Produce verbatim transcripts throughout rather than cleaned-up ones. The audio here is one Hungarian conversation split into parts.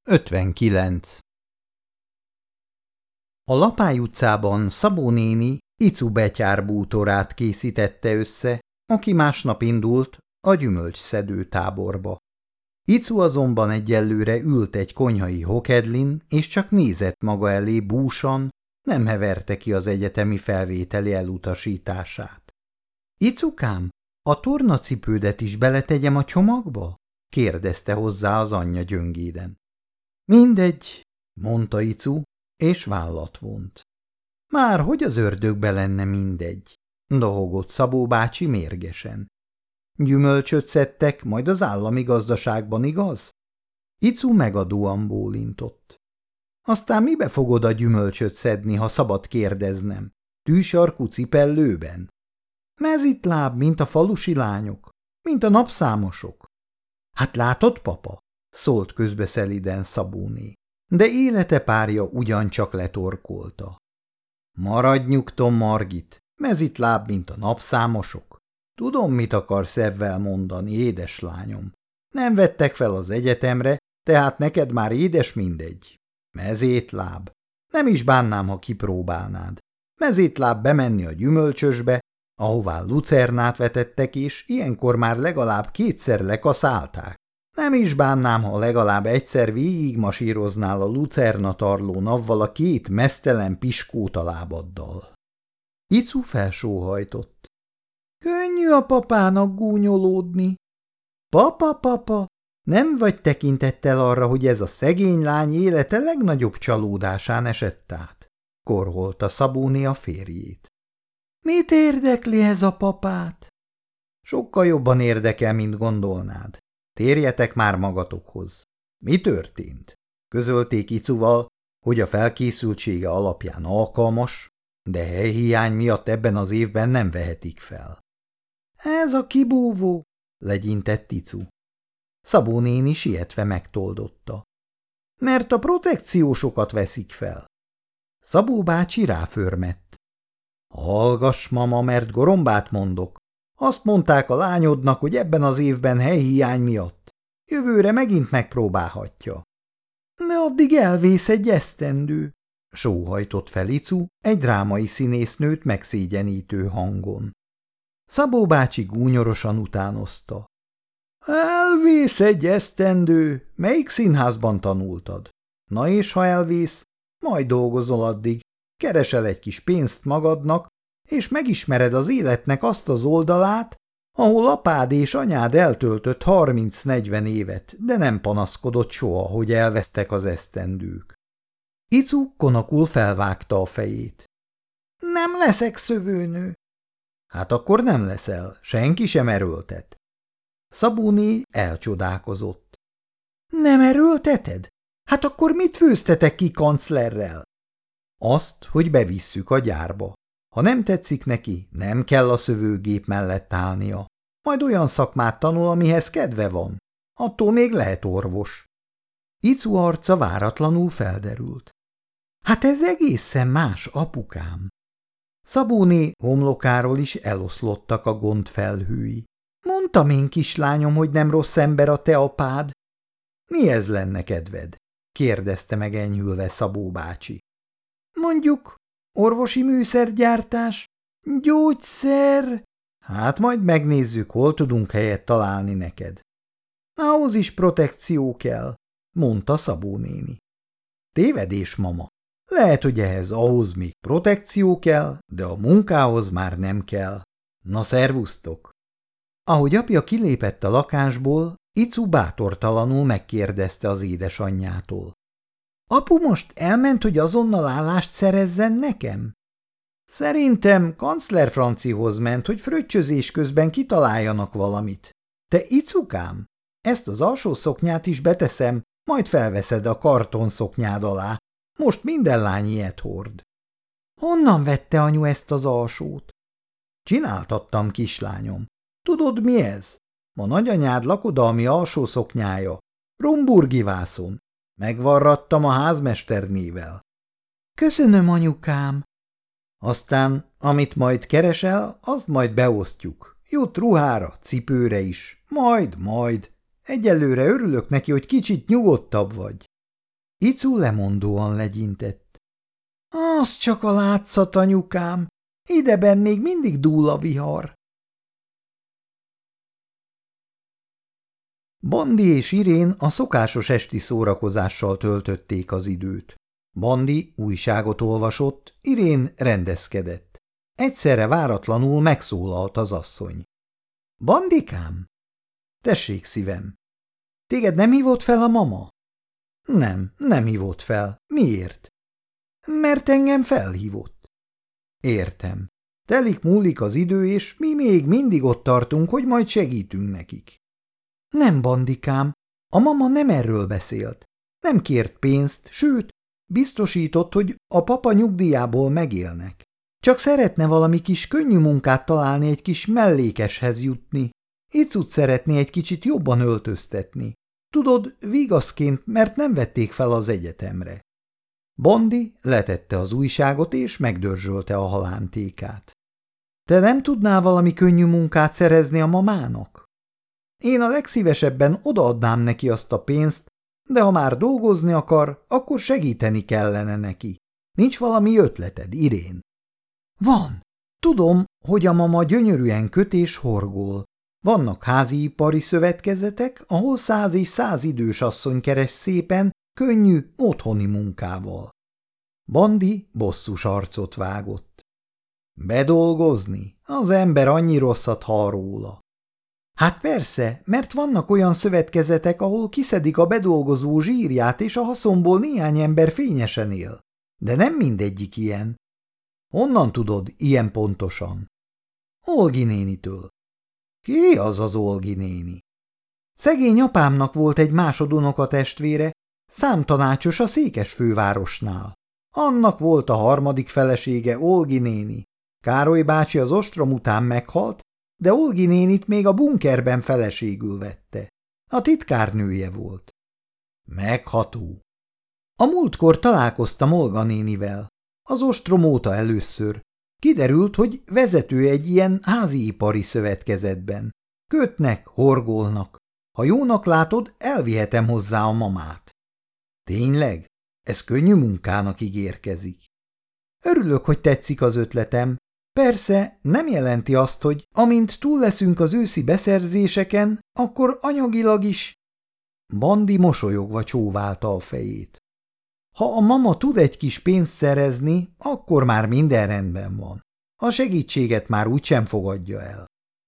ötvenkilenc. A Lapály utcában Szabó néni Icu betyár bútorát készítette össze, aki másnap indult a gyümölcsszedő táborba. Icu azonban egyelőre ült egy konyhai hokedlin, és csak nézett maga elé búsan, nem heverte ki az egyetemi felvételi elutasítását. – Icukám, a tornacipődet is beletegyem a csomagba? – kérdezte hozzá az anyja gyöngéden. – Mindegy, mondta Icu, és vállat vont. Már hogy az ördögbe lenne mindegy, dohogott Szabó bácsi mérgesen. Gyümölcsöt szedtek, majd az állami gazdaságban, igaz? Icu megadóan bólintott. Aztán mibe fogod a gyümölcsöt szedni, ha szabad kérdeznem? Tűsarkú cipellőben? Mezitláb, mint a falusi lányok, mint a napszámosok. Hát látod, papa? Szólt közbe szeliden Szabóné, de élete párja ugyancsak letorkolta. Maradj nyugton, Margit, mezitláb, mint a napszámosok. Tudom, mit akarsz evvel mondani, édeslányom. Nem vettek fel az egyetemre, tehát neked már édes mindegy. Mezétláb. Nem is bánnám, ha kipróbálnád. Mezétláb bemenni a gyümölcsösbe, ahová lucernát vetettek, és ilyenkor már legalább kétszer lekaszálták. Nem is bánnám, ha legalább egyszer végigmasíroznál a lucernatarlón avval a két meztelen piskóta lábaddal. Icu felsóhajtott. Könnyű a papának gúnyolódni. Papa, papa, nem vagy tekintettel arra, hogy ez a szegény lány élete legnagyobb csalódásán esett át? Korholta Szabóné a férjét. Mit érdekli ez a papát? Sokkal jobban érdekel, mint gondolnád. Térjetek már magatokhoz. Mi történt? Közölték Icuval, hogy a felkészültsége alapján alkalmas, de helyhiány miatt ebben az évben nem vehetik fel. Ez a kibúvó, legyintett Icu. Szabó néni sietve megtoldotta. Mert a protekciósokat veszik fel. Szabó bácsi ráförmett. Hallgass, mama, mert gorombát mondok. Azt mondták a lányodnak, hogy ebben az évben helyhiány miatt. Jövőre megint megpróbálhatja. De addig elvész egy esztendő, sóhajtott fel Icu egy drámai színésznőt megszégyenítő hangon. Szabó bácsi gúnyorosan utánozta. Elvész egy esztendő, melyik színházban tanultad? Na és ha elvész, majd dolgozol addig, keresel egy kis pénzt magadnak, és megismered az életnek azt az oldalát, ahol apád és anyád eltöltött harminc-negyven évet, de nem panaszkodott soha, hogy elvesztek az esztendők. Icu konakul felvágta a fejét. Nem leszek szövőnő. Hát akkor nem leszel, senki sem erőltet. Szabóné elcsodálkozott. Nem erőlteted? Hát akkor mit főztetek ki kanclerrel? Azt, hogy bevisszük a gyárba. Ha nem tetszik neki, nem kell a szövőgép mellett állnia. Majd olyan szakmát tanul, amihez kedve van. Attól még lehet orvos. Icu arca váratlanul felderült. Hát ez egészen más, apukám. Szabóné homlokáról is eloszlottak a gondfelhői. Mondtam én, kislányom, hogy nem rossz ember a te apád. Mi ez lenne kedved? Kérdezte meg enyhülve Szabó bácsi. Mondjuk orvosi műszergyártás, gyógyszer. Hát majd megnézzük, hol tudunk helyet találni neked. Ahhoz is protekció kell, mondta Szabó néni. Tévedés, mama. Lehet, hogy ehhez ahhoz még protekció kell, de a munkához már nem kell. Na, szervusztok! Ahogy apja kilépett a lakásból, Icu bátortalanul megkérdezte az édesanyjától. Apu most elment, hogy azonnal állást szerezzen nekem? Szerintem kancler Francihoz ment, hogy fröccsözés közben kitaláljanak valamit. Te, Icukám, ezt az alsó szoknyát is beteszem, majd felveszed a karton szoknyád alá. Most minden lány ilyet hord. Honnan vette anyu ezt az alsót? Csináltattam, kislányom. Tudod, mi ez? Ma nagyanyád lakodalmi alsó szoknyája. Rumburgi vászon. Megvarrattam a házmesternével. Köszönöm, anyukám. Aztán, amit majd keresel, azt majd beosztjuk. Jut ruhára, cipőre is. Majd, majd. Egyelőre örülök neki, hogy kicsit nyugodtabb vagy. Icu lemondóan legyintett. Az csak a látszat, anyukám. Ideben még mindig dúl a vihar. Bandi és Irén a szokásos esti szórakozással töltötték az időt. Bandi újságot olvasott, Irén rendezkedett. Egyszerre váratlanul megszólalt az asszony. Bandikám? Tessék, szívem. Téged nem hívott fel a mama? Nem, nem hívott fel. Miért? Mert engem felhívott. Értem. Telik múlik az idő, és mi még mindig ott tartunk, hogy majd segítünk nekik. Nem, Bandikám, a mama nem erről beszélt. Nem kért pénzt, sőt, biztosított, hogy a papa nyugdíjából megélnek. Csak szeretne valami kis könnyű munkát találni, egy kis mellékeshez jutni. Icut szeretné egy kicsit jobban öltöztetni. Tudod, vigaszként, mert nem vették fel az egyetemre. Bandi letette az újságot, és megdörzsölte a halántékát. Te nem tudnál valami könnyű munkát szerezni a mamának? Én a legszívesebben odaadnám neki azt a pénzt, de ha már dolgozni akar, akkor segíteni kellene neki. Nincs valami ötleted, Irén? Van. Tudom, hogy a mama gyönyörűen köt és horgol. Vannak háziipari szövetkezetek, ahol száz és száz idős asszony keres szépen, könnyű, otthoni munkával. Bandi bosszus arcot vágott. Bedolgozni? Az ember annyi rosszat hall róla. Hát persze, mert vannak olyan szövetkezetek, ahol kiszedik a bedolgozó zsírját, és a haszonból néhány ember fényesen él. De nem mindegyik ilyen. Honnan tudod ilyen pontosan? Olgi nénitől. Ki az az Olgi néni? Szegény apámnak volt egy másodunoka testvére, számtanácsos a Székesfővárosnál. Annak volt a harmadik felesége, Olgi néni. Károly bácsi az ostrom után meghalt, de Olgi nénit még a bunkerben feleségül vette. A titkárnője volt. Megható. A múltkor találkoztam Olga nénivel. Az ostrom óta először. Kiderült, hogy vezető egy ilyen háziipari szövetkezetben. Kötnek, horgolnak. Ha jónak látod, elvihetem hozzá a mamát. Tényleg? Ez könnyű munkának ígérkezik. Örülök, hogy tetszik az ötletem. Persze nem jelenti azt, hogy amint túl leszünk az őszi beszerzéseken, akkor anyagilag is... Bandi mosolyogva csóválta a fejét. Ha a mama tud egy kis pénzt szerezni, akkor már minden rendben van. A segítséget már úgysem fogadja el.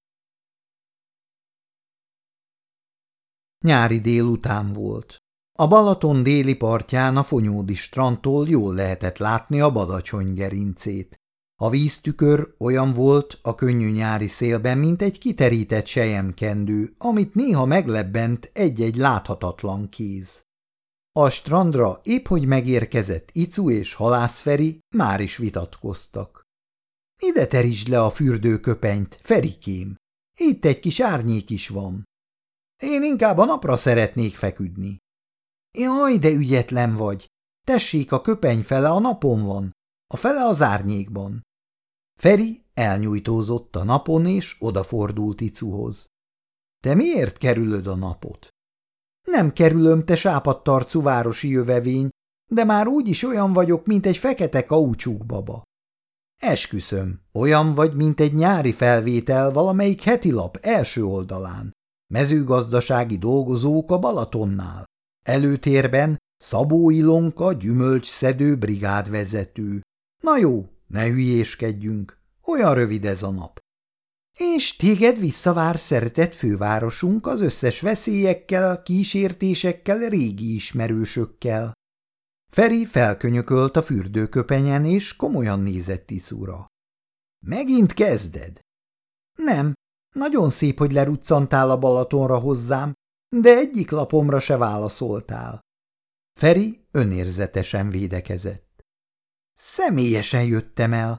Nyári délután volt. A Balaton déli partján a Fonyódi strandtól jól lehetett látni a Badacsony gerincét. A víztükör olyan volt a könnyű nyári szélben, mint egy kiterített selyemkendő, amit néha meglebbent egy-egy láthatatlan kéz. A strandra épp hogy megérkezett Icu és Halász Feri, már is vitatkoztak. Ide terítsd le a fürdőköpenyt, Ferikém. Itt egy kis árnyék is van. Én inkább a napra szeretnék feküdni. Jaj, de ügyetlen vagy. Tessék, a köpeny fele a napon van, a fele az árnyékban. Feri elnyújtózott a napon, és odafordult Icuhoz. Te miért kerülöd a napot? Nem kerülöm, te sápadtarcú városi jövevény, de már úgyis olyan vagyok, mint egy fekete kaucsúkbaba. Esküszöm, olyan vagy, mint egy nyári felvétel valamelyik heti lap első oldalán. Mezőgazdasági dolgozók a Balatonnál. Előtérben Szabó Ilonka gyümölcsszedő brigádvezető. Na jó, ne hülyéskedjünk, olyan rövid ez a nap. És téged visszavár szeretett fővárosunk az összes veszélyekkel, kísértésekkel, régi ismerősökkel. Feri felkönyökölt a fürdőköpenyen, és komolyan nézett Icura. Megint kezded? Nem, nagyon szép, hogy leruccantál a Balatonra hozzám, de egyik lapomra se válaszoltál. Feri önérzetesen védekezett. Személyesen jöttem el.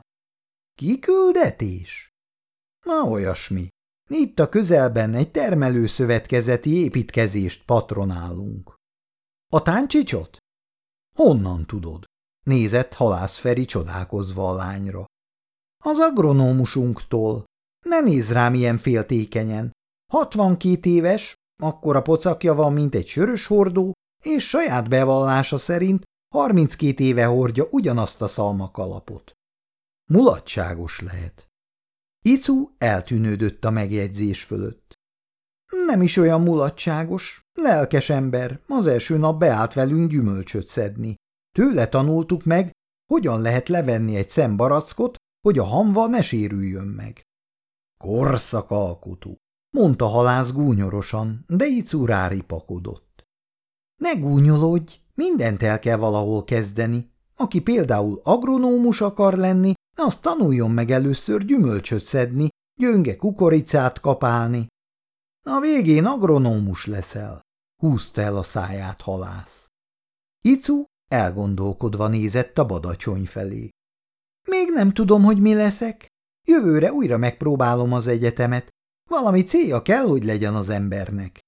Kiküldetés? Na, olyasmi. Itt a közelben egy termelőszövetkezeti építkezést patronálunk. A Táncsicsot? Honnan tudod? Nézett Halász Feri csodálkozva a lányra. Az agronómusunktól. Ne nézz rám ilyen féltékenyen. Hatvankét éves, akkora pocakja van, mint egy söröshordó, és saját bevallása szerint harminckét éve hordja ugyanazt a szalmakalapot. Mulatságos lehet. Icu eltűnődött a megjegyzés fölött. Nem is olyan mulatságos, lelkes ember, az első nap beállt velünk gyümölcsöt szedni. Tőle tanultuk meg, hogyan lehet levenni egy szem barackot, hogy a hamva ne sérüljön meg. Korszakalkotó, mondta halász gúnyorosan, de Icu ráripakodott. Ne gúnyolódj, mindent el kell valahol kezdeni. Aki például agronómus akar lenni, azt tanuljon meg először gyümölcsöt szedni, gyönge kukoricát kapálni. A végén agronómus leszel, húzta el a száját halász. Icu elgondolkodva nézett a badacsony felé. Még nem tudom, hogy mi leszek. Jövőre újra megpróbálom az egyetemet. Valami célja kell, hogy legyen az embernek.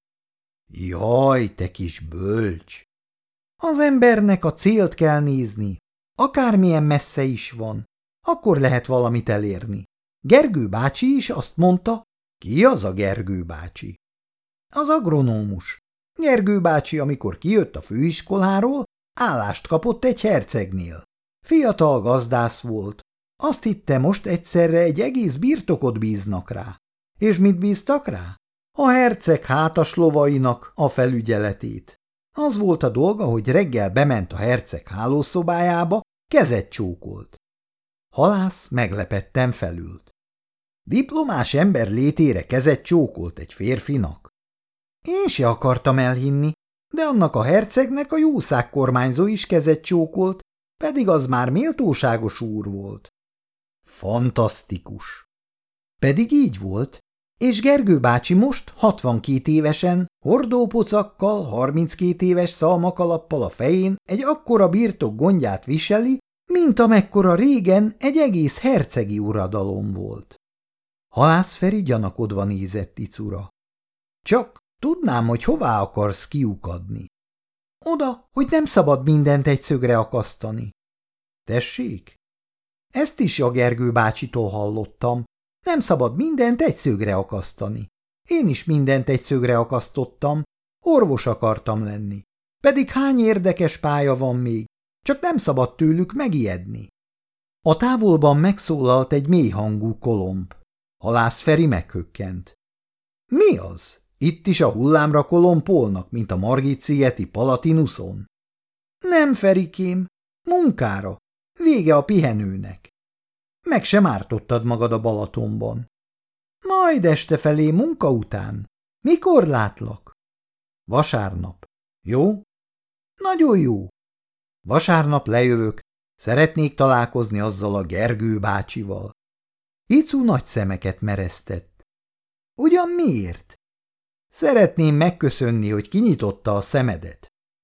Jaj, te kis bölcs! Az embernek a célt kell nézni. Akármilyen messze is van, akkor lehet valamit elérni. Gergő bácsi is azt mondta. Ki az a Gergő bácsi? Az agronómus. Gergő bácsi, amikor kijött a főiskoláról, állást kapott egy hercegnél. Fiatal gazdász volt. Azt hitte, most egyszerre egy egész birtokot bíznak rá. És mit bíztak rá? A herceg hátas lovainak a felügyeletét. Az volt a dolga, hogy reggel bement a herceg hálószobájába, kezet csókolt. Halász meglepetten felült. Diplomás ember létére kezet csókolt egy férfinak? Én se akartam elhinni, de annak a hercegnek a jószág kormányzó is kezet csókolt, pedig az már méltóságos úr volt. Fantasztikus! Pedig így volt, és Gergő bácsi most hatvankét évesen, hordópocakkal, harminckét éves szalmakalappal a fején egy akkora birtok gondját viseli, mint amekkora régen egy egész hercegi uradalom volt. Halász Feri gyanakodva nézett Icura. Csak tudnám, hogy hová akarsz kiukadni. Oda, hogy nem szabad mindent egy szögre akasztani. Tessék? Ezt is a Gergő bácsitól hallottam. Nem szabad mindent egy szögre akasztani. Én is mindent egy szögre akasztottam, orvos akartam lenni. Pedig hány érdekes pálya van még, csak nem szabad tőlük megijedni. A távolban megszólalt egy mély hangú kolomb. Halász Feri meghökkent. Mi az? Itt is a hullámra kolompolnak, mint a Margit-szigeti Palatinuszon? Nem, Ferikém, munkára. Vége a pihenőnek. Meg sem ártottad magad a Balatonban. Majd este felé munka után. Mikor látlak? Vasárnap. Jó? Nagyon jó. Vasárnap lejövök. Szeretnék találkozni azzal a Gergő bácsival. Icu nagy szemeket meresztett. Ugyan miért? Szeretném megköszönni, hogy kinyitotta a szemedet.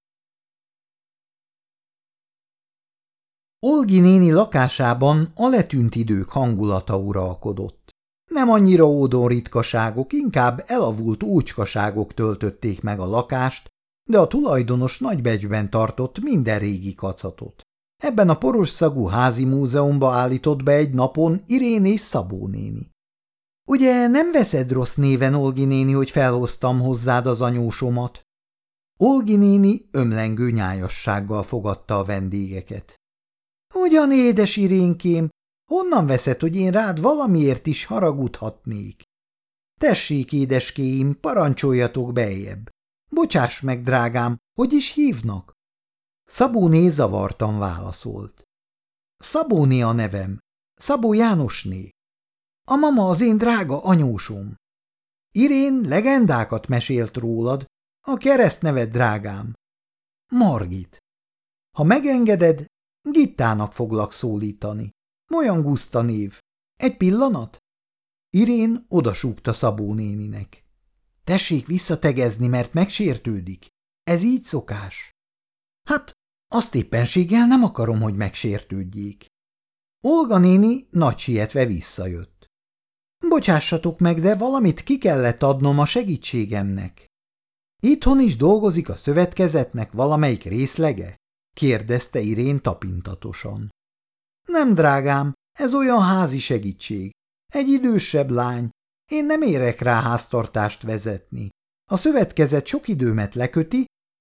Olgi néni lakásában a letűnt idők hangulata uralkodott. Nem annyira ódon ritkaságok, inkább elavult ócskaságok töltötték meg a lakást, de a tulajdonos nagy becsben tartott minden régi kacatot. Ebben a porosszagú házi múzeumba állított be egy napon Irén és Szabó néni. Ugye nem veszed rossz néven, Olgi néni, hogy felhoztam hozzád az anyósomat? Olgi néni ömlengő nyájassággal fogadta a vendégeket. Ugyan, édes Irénkém, honnan veszed, hogy én rád valamiért is haragudhatnék? Tessék, édeskéim, parancsoljatok beljebb. Bocsáss meg, drágám, hogy is hívnak? Szabóné zavartan válaszolt. Szabóné a nevem, Szabó Jánosné. A mama az én drága anyósom. Irén legendákat mesélt rólad, a keresztneved, drágám. Margit. Ha megengeded, Gittának foglak szólítani. Olyan guszta név. Egy pillanat? Irén odasúgta Szabó néninek. Tessék visszategezni, mert megsértődik. Ez így szokás. Hát, azt éppenséggel nem akarom, hogy megsértődjék. Olga néni nagy sietve visszajött. Bocsássatok meg, de valamit ki kellett adnom a segítségemnek. Itthon is dolgozik a szövetkezetnek valamelyik részlege? Kérdezte Irén tapintatosan. Nem, drágám, ez olyan házi segítség. Egy idősebb lány. Én nem érek rá háztartást vezetni. A szövetkezet sok időmet leköti,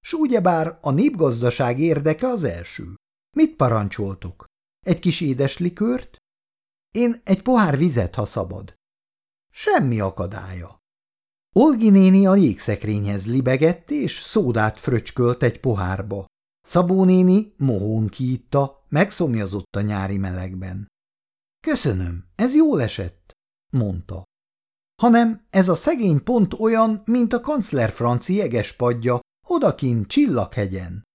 S ugyebár a népgazdaság érdeke az első. Mit parancsoltok? Egy kis édes likőrt? Én egy pohár vizet, ha szabad. Semmi akadálya. Olgi néni a jégszekrényhez libegett, és szódát fröcskölt egy pohárba. Szabó néni mohón kiitta, megszomjazott a nyári melegben. Köszönöm, ez jól esett, mondta. Hanem ez a szegény pont olyan, mint a kancler franci jegespadja, odakint Csillaghegyen.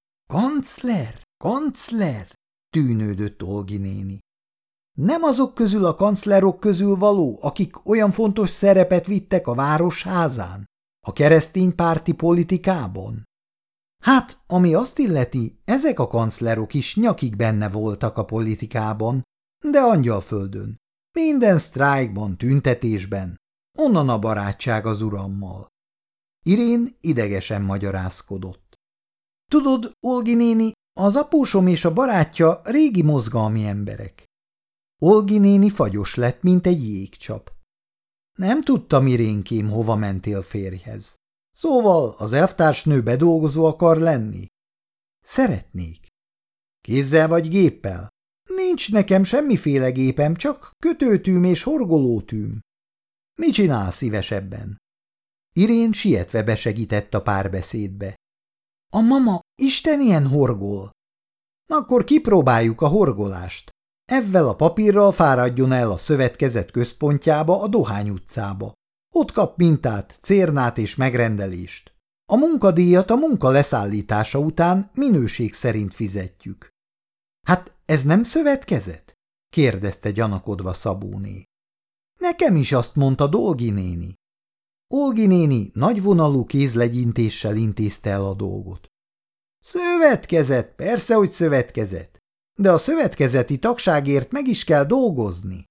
Kancler, kancler, tűnődött Olgi néni. Nem azok közül a kanclerok közül való, akik olyan fontos szerepet vittek a városházán, a kereszténypárti politikában? Hát, ami azt illeti, ezek a kanclerok is nyakig benne voltak a politikában, de Angyalföldön, minden sztrájkban, tüntetésben, onnan a barátság az urammal. Irén idegesen magyarázkodott. Tudod, Olgi néni, az apósom és a barátja régi mozgalmi emberek. Olgi néni fagyos lett, mint egy jégcsap. Nem tudtam, Irénkém, hova mentél férjhez. Szóval az elvtársnő bedolgozó akar lenni? Szeretnék. Kézzel vagy géppel? Nincs nekem semmiféle gépem, csak kötőtűm és horgolótűm. Mi csinál szívesebben? Irén sietve besegített a párbeszédbe. A mama Isten ilyen horgol. Akkor kipróbáljuk a horgolást. Evvel a papírral fáradjon el a szövetkezet központjába, a Dohány utcába. Ott kap mintát, cérnát és megrendelést. A munkadíjat a munka leszállítása után minőség szerint fizetjük. Hát ez nem szövetkezet? Kérdezte gyanakodva Szabóné. Nekem is azt mondta Dolgi néni. Olgi néni nagyvonalú kézlegyintéssel intézte el a dolgot. Szövetkezet, persze, hogy szövetkezet, de a szövetkezeti tagságért meg is kell dolgozni.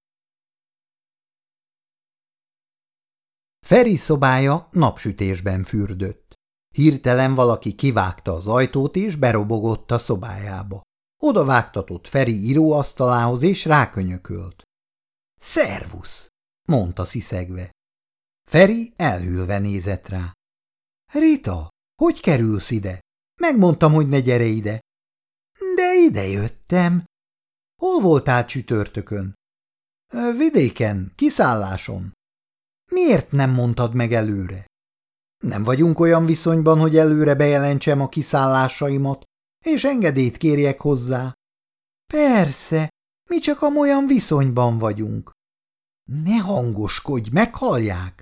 Feri szobája napsütésben fürdött. Hirtelen valaki kivágta az ajtót és berobogott a szobájába. Oda vágtatott Feri íróasztalához és rákönyökölt. Szervusz, mondta sziszegve. Feri elhűlve nézett rá. Rita, hogy kerülsz ide? Megmondtam, hogy ne gyere ide. De ide jöttem. Hol voltál csütörtökön? Vidéken, kiszálláson. Miért nem mondtad meg előre? Nem vagyunk olyan viszonyban, hogy előre bejelentsem a kiszállásaimat, és engedélyt kérjek hozzá. Persze, mi csak amolyan viszonyban vagyunk. Ne hangoskodj, meghallják.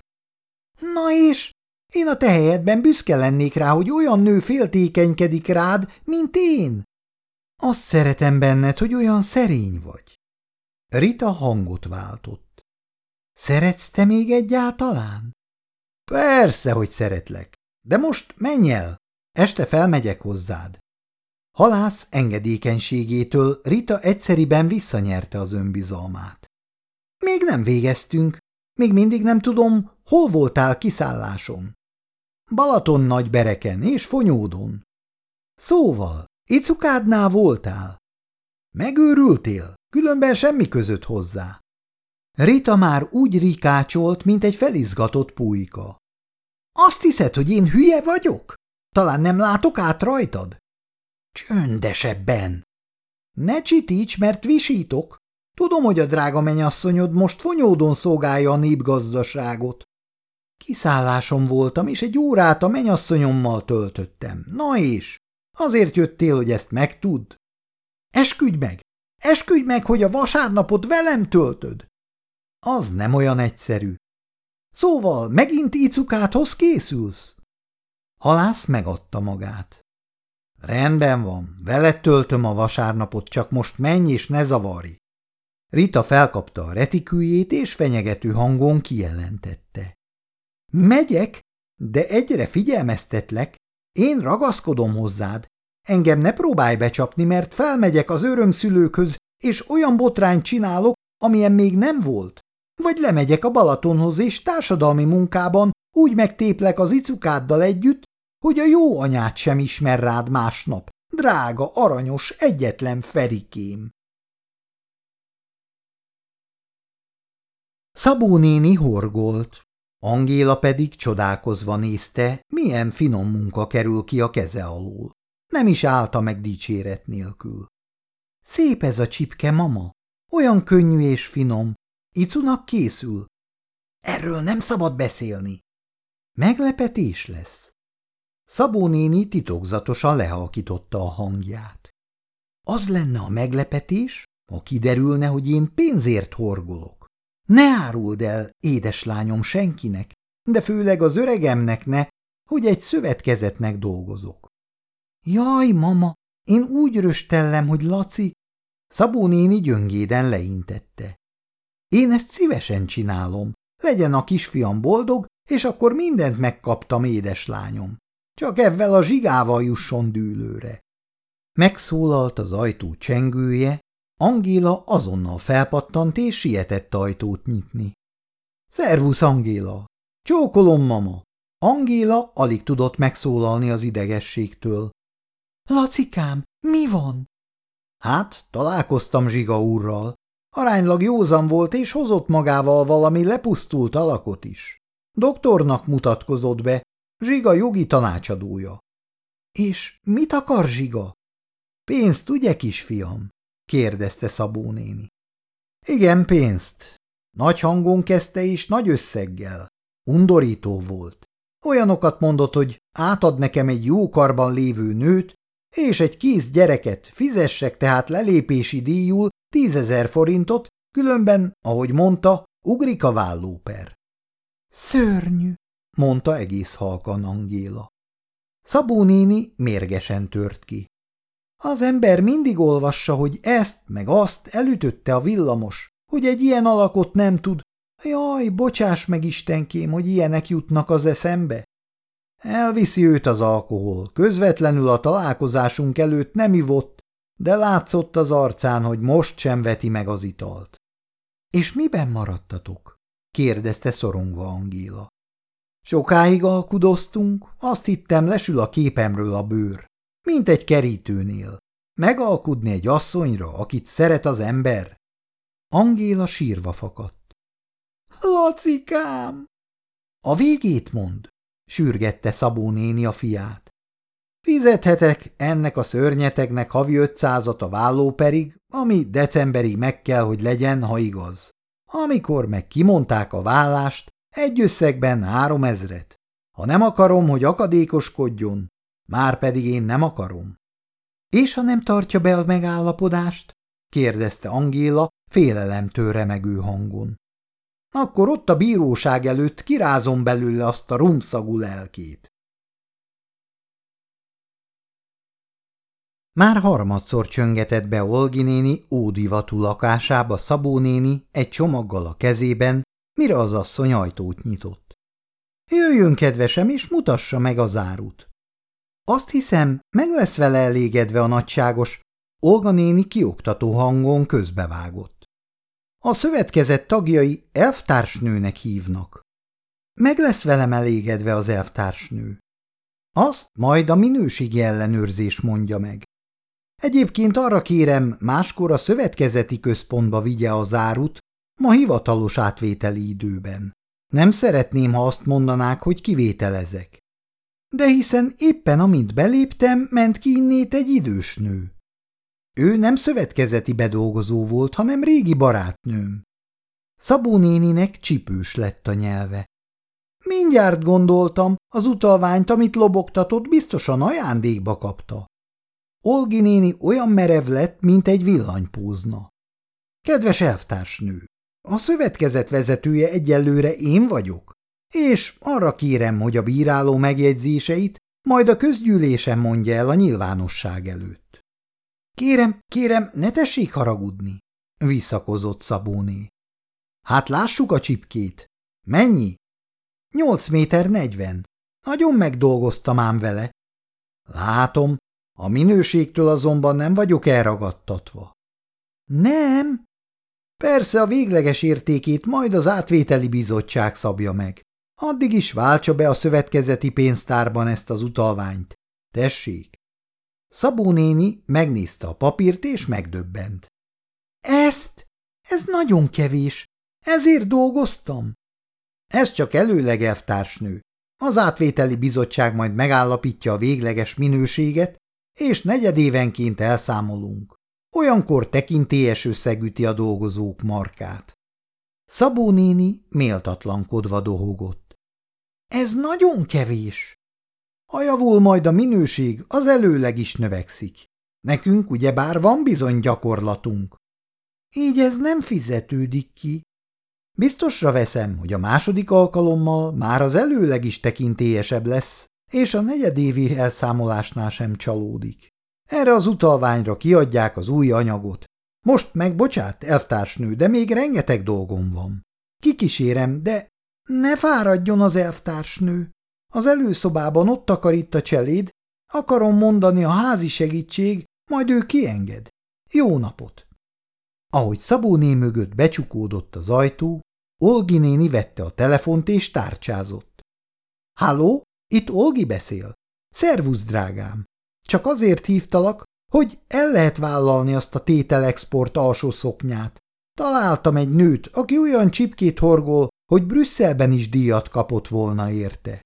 Na és? Én a te helyedben büszke lennék rá, hogy olyan nő féltékenykedik rád, mint én. Azt szeretem benned, hogy olyan szerény vagy. Rita hangot váltott. Szeretsz te még egyáltalán? Persze, hogy szeretlek, de most menj el, este felmegyek hozzád. Halász engedékenységétől Rita egyszeriben visszanyerte az önbizalmát. Még nem végeztünk, még mindig nem tudom, hol voltál kiszálláson. Balaton Nagybereken és Fonyódon. Szóval, Icukádnál voltál? Megőrültél, különben semmi között hozzá. Rita már úgy rikácsolt, mint egy felizgatott pulyka. Azt hiszed, hogy én hülye vagyok? Talán nem látok át rajtad? Csöndesebben. Ne csitíts, mert visítok. Tudom, hogy a drága menyasszonyod most Fonyódon szolgálja a népgazdaságot. Kiszálláson voltam, és egy órát a menyasszonyommal töltöttem. Na és? Azért jöttél, hogy ezt megtudd? Esküdj meg! Esküdj meg, hogy a vasárnapot velem töltöd! Az nem olyan egyszerű. Szóval megint Icukádhoz készülsz? Halász megadta magát. Rendben van, veled töltöm a vasárnapot, csak most menj és ne zavarj. Rita felkapta a retikűjét, és fenyegető hangon kijelentette. Megyek, de egyre figyelmeztetlek, én ragaszkodom hozzád. Engem ne próbálj becsapni, mert felmegyek az örömszülőkhöz, és olyan botrányt csinálok, amilyen még nem volt. Vagy lemegyek a Balatonhoz, és társadalmi munkában úgy megtéplek az Icukáddal együtt, hogy a jó anyát sem ismer rád másnap, drága, aranyos, egyetlen Ferikém. Szabó néni horgolt. Angéla pedig csodálkozva nézte, milyen finom munka kerül ki a keze alól. Nem is állta meg dicséret nélkül. Szép ez a csipke, mama, olyan könnyű és finom. Icunak készül. Erről nem szabad beszélni. Meglepetés lesz. Szabó néni titokzatosan lehalkította a hangját. Az lenne a meglepetés, ha kiderülne, hogy én pénzért horgolok. Ne áruld el, édeslányom, senkinek, de főleg az öregemnek ne, hogy egy szövetkezetnek dolgozok. Jaj, mama, én úgy röstellem, hogy Laci... Szabó néni gyöngéden leintette. Én ezt szívesen csinálom. Legyen a kisfiam boldog, és akkor mindent megkaptam, édeslányom. Csak evvel a zsigával jusson dűlőre. Megszólalt az ajtó csengője, Angéla azonnal felpattant és sietett ajtót nyitni. Szervusz, Angéla! Csókolom, mama! Angéla alig tudott megszólalni az idegességtől. Lacikám, mi van? Hát, találkoztam Zsiga úrral. Aránylag józan volt, és hozott magával valami lepusztult alakot is. Doktornak mutatkozott be, Zsiga jogi tanácsadója. És mit akar Zsiga? Pénzt, ugye, kisfiam? Kérdezte Szabó néni. Igen, pénzt. Nagy hangon kezdte és nagy összeggel. Undorító volt. Olyanokat mondott, hogy átad nekem egy jó karban lévő nőt, és egy kész gyereket, fizessek tehát lelépési díjul tízezer forintot, különben, ahogy mondta, ugrik a vállóper. Szörnyű, mondta egész halkan Angéla. Szabó néni mérgesen tört ki. Az ember mindig olvassa, hogy ezt meg azt elütötte a villamos, hogy egy ilyen alakot nem tud. Jaj, bocsáss meg, Istenkém, hogy ilyenek jutnak az eszembe. Elviszi őt az alkohol, közvetlenül a találkozásunk előtt nem ivott, de látszott az arcán, hogy most sem veti meg az italt. És miben maradtatok? Kérdezte szorongva Angéla. Sokáig alkudoztunk, azt hittem, lesül a képemről a bőr, mint egy kerítőnél. Megalkudni egy asszonyra, akit szeret az ember? Angéla sírva fakadt. Lacikám! A végét mond, sürgette Szabó néni a fiát. Fizethetek ennek a szörnyetegnek havi ötszázat a vállóperig, ami decemberig meg kell, hogy legyen, ha igaz. Amikor meg kimondták a vállást, egy összegben háromezret. Ha nem akarom, hogy akadékoskodjon, már pedig én nem akarom. És ha nem tartja be a megállapodást? Kérdezte Angéla félelemtől remegő hangon. Akkor ott a bíróság előtt kirázom belőle azt a rumszagú lelkét. Már harmadszor csöngetett be Olgi néni ódivatú lakásába Szabó néni egy csomaggal a kezében, mire az asszony ajtót nyitott. Jöjjön, kedvesem, és mutassa meg az árut. Azt hiszem, meg lesz vele elégedve a nagyságos, Olga néni kioktató hangon közbevágott. A szövetkezet tagjai elvtársnőnek hívnak. Meg lesz velem elégedve az elvtársnő. Azt majd a minőségi ellenőrzés mondja meg. Egyébként arra kérem, máskor a szövetkezeti központba vigye az árut, ma hivatalos átvételi időben. Nem szeretném, ha azt mondanák, hogy kivételezek. De hiszen éppen amint beléptem, ment ki innét egy idős nő. Ő nem szövetkezeti bedolgozó volt, hanem régi barátnőm. Szabó néninek csipős lett a nyelve. Mindjárt gondoltam, az utalványt, amit lobogtatott, biztosan ajándékba kapta. Olgi néni olyan merev lett, mint egy villanypózna. Kedves elvtársnő, a szövetkezet vezetője egyelőre én vagyok, és arra kérem, hogy a bíráló megjegyzéseit majd a közgyűlésen mondja el a nyilvánosság előtt. Kérem, kérem, ne tessék haragudni, visszakozott Szabóné. Hát lássuk a csipkét. Mennyi? Nyolc méter negyven. Nagyon megdolgoztam ám vele. Látom, a minőségtől azonban nem vagyok elragadtatva. Nem? Persze a végleges értékét majd az átvételi bizottság szabja meg. Addig is váltsa be a szövetkezeti pénztárban ezt az utalványt. Tessék. Szabó néni megnézte a papírt és megdöbbent. Ezt? Ez nagyon kevés. Ezért dolgoztam? Ez csak előleg, elvtársnő. Az átvételi bizottság majd megállapítja a végleges minőséget, és negyedévenként elszámolunk. Olyankor tekintélyes összeg üti a dolgozók markát. Szabó néni méltatlankodva dohogott. Ez nagyon kevés. Ha javul majd a minőség, az előleg is növekszik. Nekünk ugyebár van bizony gyakorlatunk. Így ez nem fizetődik ki. Biztosra veszem, hogy a második alkalommal már az előleg is tekintélyesebb lesz, és a negyedévi elszámolásnál sem csalódik. Erre az utalványra kiadják az új anyagot. Most meg bocsát, elvtársnő, de még rengeteg dolgom van. Kikísérem, de ne fáradjon az elvtársnő. Az előszobában ott takarít a cseléd, akarom mondani a házi segítség, majd ő kienged. Jó napot! Ahogy Szabóné mögött becsukódott az ajtó, Olgi néni vette a telefont és tárcsázott. Halló, itt Olgi beszél. Szervusz, drágám. Csak azért hívtalak, hogy el lehet vállalni azt a tételexport alsó szoknyát. Találtam egy nőt, aki olyan csipkét horgol, hogy Brüsszelben is díjat kapott volna érte.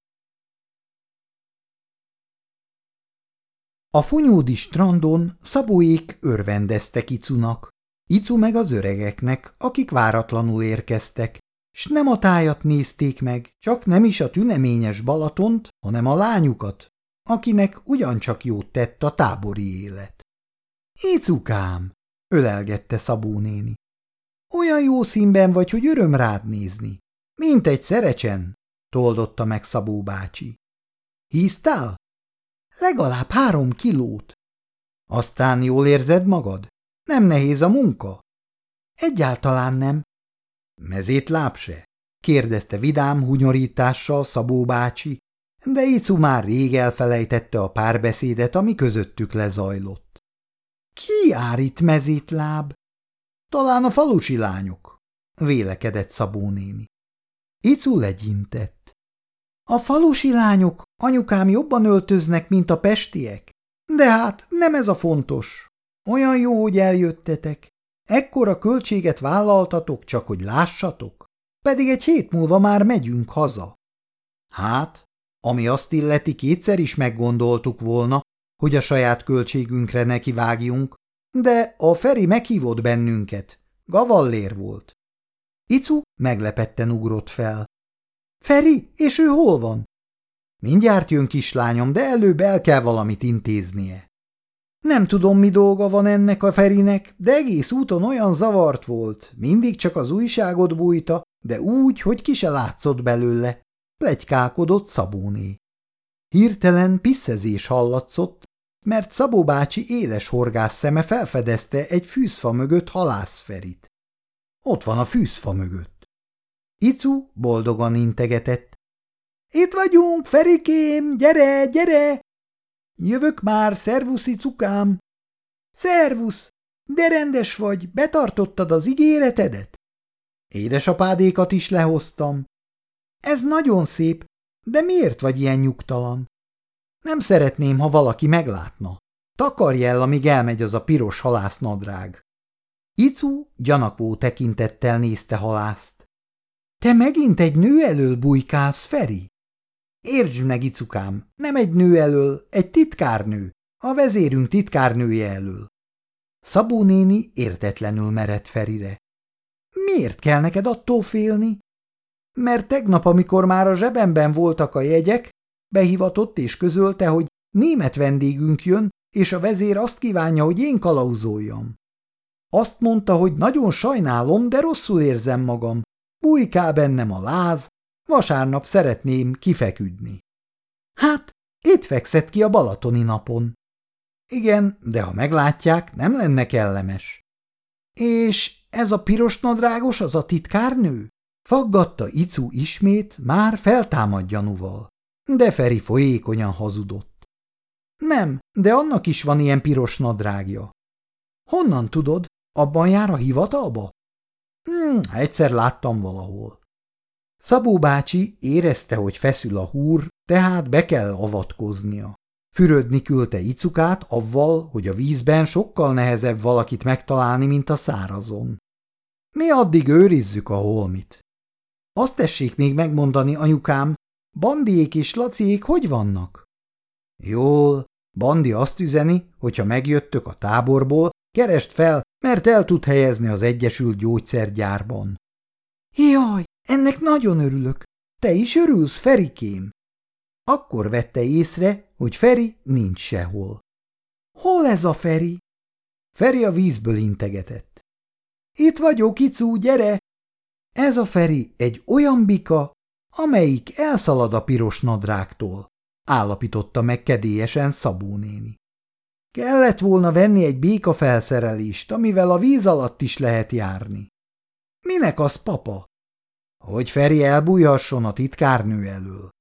A funyódi strandon Szabóék örvendeztek Icunak, Icu meg az öregeknek, akik váratlanul érkeztek, s nem a tájat nézték meg, csak nem is a tüneményes Balatont, hanem a lányukat, akinek ugyancsak jót tett a tábori élet. Icukám, ölelgette Szabó néni. Olyan jó színben vagy, hogy öröm rád nézni. Mint egy szerecsen, toldotta meg Szabó bácsi. Híztál? Legalább három kilót. Aztán jól érzed magad? Nem nehéz a munka? Egyáltalán nem. Mezétláb se? Kérdezte vidám hunyorítással Szabó bácsi, de Icu már rég elfelejtette a párbeszédet, ami közöttük lezajlott. Ki jár itt mezétláb? Talán a falusi lányok, vélekedett Szabó néni. Icu legyintett. A falusi lányok, anyukám, jobban öltöznek, mint a pestiek. De hát nem ez a fontos. Olyan jó, hogy eljöttetek. Ekkora költséget vállaltatok, csak hogy lássatok. Pedig egy hét múlva már megyünk haza. Hát, ami azt illeti, kétszer is meggondoltuk volna, hogy a saját költségünkre nekivágjunk, de a Feri meghívott bennünket. Gavallér volt. Icu meglepetten ugrott fel. Feri, és ő hol van? Mindjárt jön, kislányom, de előbb el kell valamit intéznie. Nem tudom, mi dolga van ennek a Ferinek, de egész úton olyan zavart volt, mindig csak az újságot bújta, de úgy, hogy ki se látszott belőle. Pletykálkodott Szabóné. Hirtelen pisszezés hallatszott, mert Szabó bácsi éles horgász szeme felfedezte egy fűzfa mögött Halász Ferit. Ott van a fűzfa mögött. Icu boldogan integetett. Itt vagyunk, Ferikém, gyere, gyere! Jövök már, szervusz, Icukám! Szervusz! De rendes vagy, betartottad az ígéretedet? Édesapádékat is lehoztam. Ez nagyon szép, de miért vagy ilyen nyugtalan? Nem szeretném, ha valaki meglátna. Takarj el, amíg elmegy az a piros halásznadrág. Icu gyanakvó tekintettel nézte Halászt. Te megint egy nő elől bujkálsz, Feri? Értsd meg, Icukám, nem egy nő elől, egy titkárnő, a vezérünk titkárnője elől. Szabó néni értetlenül merett Ferire. Miért kell neked attól félni? Mert tegnap, amikor már a zsebemben voltak a jegyek, behivatott és közölte, hogy német vendégünk jön, és a vezér azt kívánja, hogy én kalauzoljam. Azt mondta, hogy nagyon sajnálom, de rosszul érzem magam. Bujkál bennem a láz, vasárnap szeretném kifeküdni. Hát, itt fekszett ki a balatoni napon. Igen, de ha meglátják, nem lenne kellemes. És ez a piros nadrágos az a titkárnő? Faggatta Icu ismét, már feltámad gyanúval. De Feri folyékonyan hazudott. Nem, de annak is van ilyen piros nadrágja. Honnan tudod? Abban jár a hivatalba? Hmm, egyszer láttam valahol. Szabó bácsi érezte, hogy feszül a húr, tehát be kell avatkoznia. Fürödni küldte Icukát avval, hogy a vízben sokkal nehezebb valakit megtalálni, mint a szárazon. Mi addig őrizzük a holmit. Azt tessék még megmondani, anyukám, Bandiék és Laciék hogy vannak? Jól, Bandi azt üzeni, hogyha megjöttök a táborból, keresd fel, mert el tud helyezni az Egyesült Gyógyszergyárban. Jaj, ennek nagyon örülök. Te is örülsz, Ferikém? Akkor vette észre, hogy Feri nincs sehol. Hol ez a Feri? Feri a vízből integetett. Itt vagyok, Icu, gyere! Ez a Feri egy olyan bika, amelyik elszalad a piros nadrágtól, állapította meg kedélyesen Szabó néni. Kellett volna venni egy békafelszerelést, amivel a víz alatt is lehet járni. Minek az, papa? Hogy Feri elbújhasson a titkárnő elől.